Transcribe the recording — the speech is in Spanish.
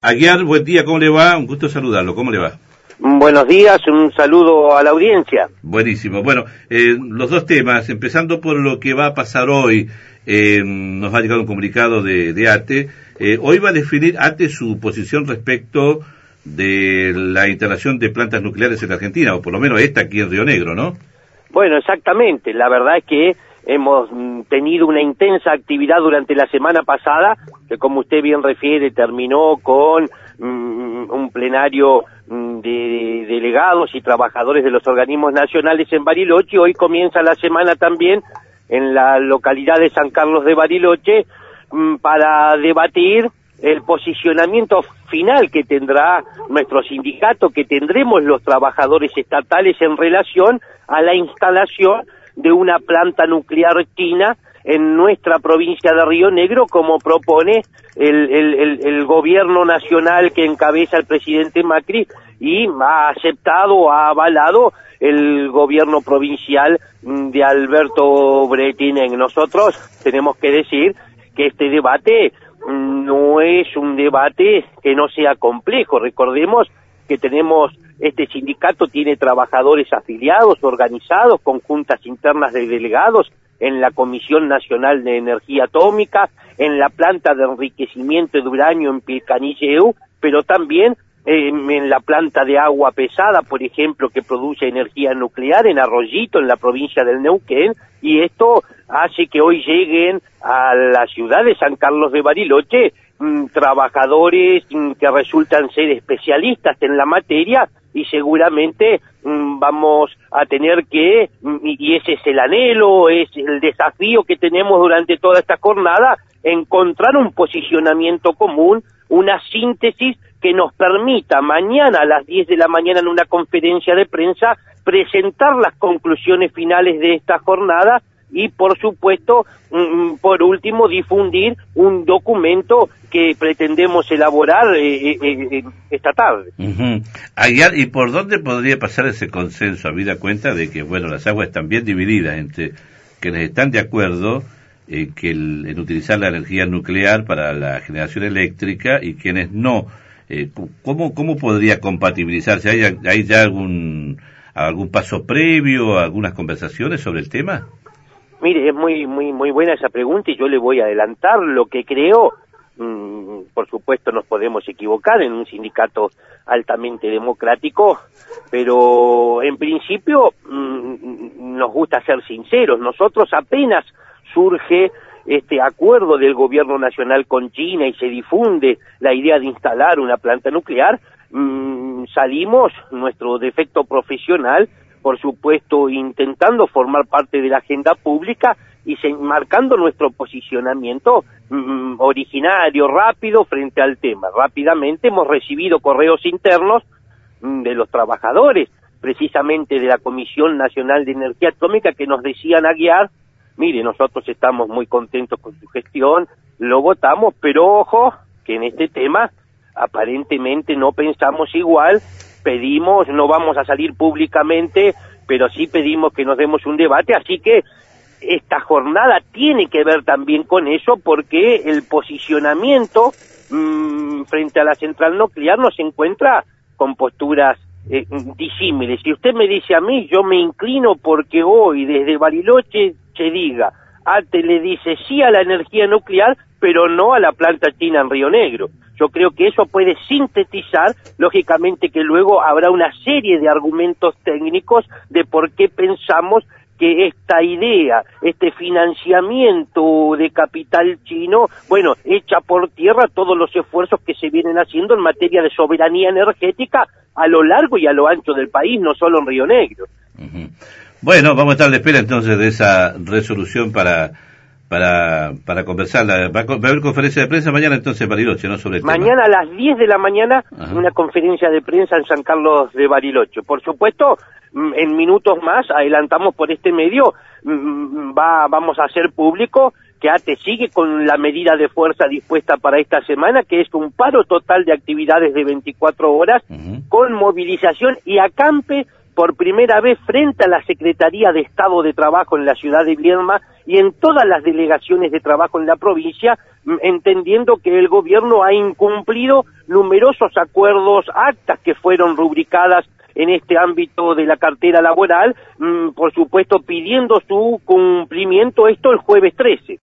Aguiar, buen día, ¿cómo le va? Un gusto saludarlo, ¿cómo le va? Buenos días, un saludo a la audiencia. Buenísimo. Bueno, los dos temas, empezando por lo que va a pasar hoy, nos ha llegado un comunicado de ATE. Hoy va a definir ATE su posición respecto de la instalación de plantas nucleares en Argentina, o por lo menos esta aquí en Río Negro, ¿no? Bueno, exactamente. La verdad es que hemos tenido una intensa actividad durante la semana pasada, que como usted bien refiere, terminó con un plenario de delegados y trabajadores de los organismos nacionales en Bariloche. Hoy comienza la semana también en la localidad de San Carlos de Bariloche para debatir el posicionamiento final que tendrá nuestro sindicato, que tendremos los trabajadores estatales en relación a la instalación de una planta nuclear china en nuestra provincia de Río Negro, como propone el gobierno nacional que encabeza el presidente Macri, y ha aceptado, ha avalado el gobierno provincial de Alberto Breitinen. Nosotros tenemos que decir que este debate no es un debate que no sea complejo. Recordemos que este sindicato tiene trabajadores afiliados, organizados, con juntas internas de delegados en la Comisión Nacional de Energía Atómica, en la planta de enriquecimiento de uranio en Pilcanilleu, pero también en la planta de agua pesada, por ejemplo, que produce energía nuclear en Arroyito, en la provincia del Neuquén, y esto hace que hoy lleguen a la ciudad de San Carlos de Bariloche trabajadores que resultan ser especialistas en la materia, y seguramente vamos a tener que, y ese es el anhelo, es el desafío que tenemos durante toda esta jornada, encontrar un posicionamiento común, una síntesis que nos permita mañana a las 10 de la mañana en una conferencia de prensa presentar las conclusiones finales de esta jornada y, por supuesto, por último, difundir un documento que pretendemos elaborar esta tarde. Aguiar, ¿y por dónde podría pasar ese consenso, habida cuenta de que, bueno, las aguas están bien divididas entre quienes están de acuerdo en utilizar la energía nuclear para la generación eléctrica y quienes no? ¿Cómo podría compatibilizarse? ¿Hay ya algún paso previo, algunas conversaciones sobre el tema? Mire, es muy buena esa pregunta, y yo le voy a adelantar lo que creo. Por supuesto nos podemos equivocar en un sindicato altamente democrático, pero en principio nos gusta ser sinceros. Nosotros, apenas surge este acuerdo del gobierno nacional con China y se difunde la idea de instalar una planta nuclear, salimos, nuestro defecto profesional, por supuesto, intentando formar parte de la agenda pública y marcando nuestro posicionamiento originario, rápido, frente al tema. Rápidamente hemos recibido correos internos de los trabajadores, precisamente de la Comisión Nacional de Energía Atómica, que nos decían a Aguiar: mire, nosotros estamos muy contentos con su gestión, lo votamos, pero ojo, que en este tema aparentemente no pensamos igual, pedimos, no vamos a salir públicamente, pero sí pedimos que nos demos un debate, así que esta jornada tiene que ver también con eso, porque el posicionamiento frente a la central nuclear nos encuentra con posturas disímiles. Si usted me dice a mí, yo me inclino porque hoy desde Bariloche se diga, ATE le dice sí a la energía nuclear, pero no a la planta china en Río Negro. Yo creo que eso puede sintetizar, lógicamente que luego habrá una serie de argumentos técnicos de por qué pensamos que esta idea, este financiamiento de capital chino, bueno, echa por tierra todos los esfuerzos que se vienen haciendo en materia de soberanía energética a lo largo y a lo ancho del país, no solo en Río Negro. Bueno, vamos a estar a la espera entonces de esa resolución para conversarla. Va a haber conferencia de prensa mañana entonces en Bariloche, ¿no? Sobre el mañana tema. A las 10 de la mañana, una conferencia de prensa en San Carlos de Bariloche. Por supuesto, en minutos más, adelantamos por este medio, vamos a hacer público que ATE sigue con la medida de fuerza dispuesta para esta semana, que es un paro total de actividades de 24 horas, con movilización y acampe por primera vez frente a la Secretaría de Estado de Trabajo en la ciudad de Viedma y en todas las delegaciones de trabajo en la provincia, entendiendo que el gobierno ha incumplido numerosos acuerdos, actas que fueron rubricadas en este ámbito de la cartera laboral, por supuesto pidiendo su cumplimiento, esto el jueves 13.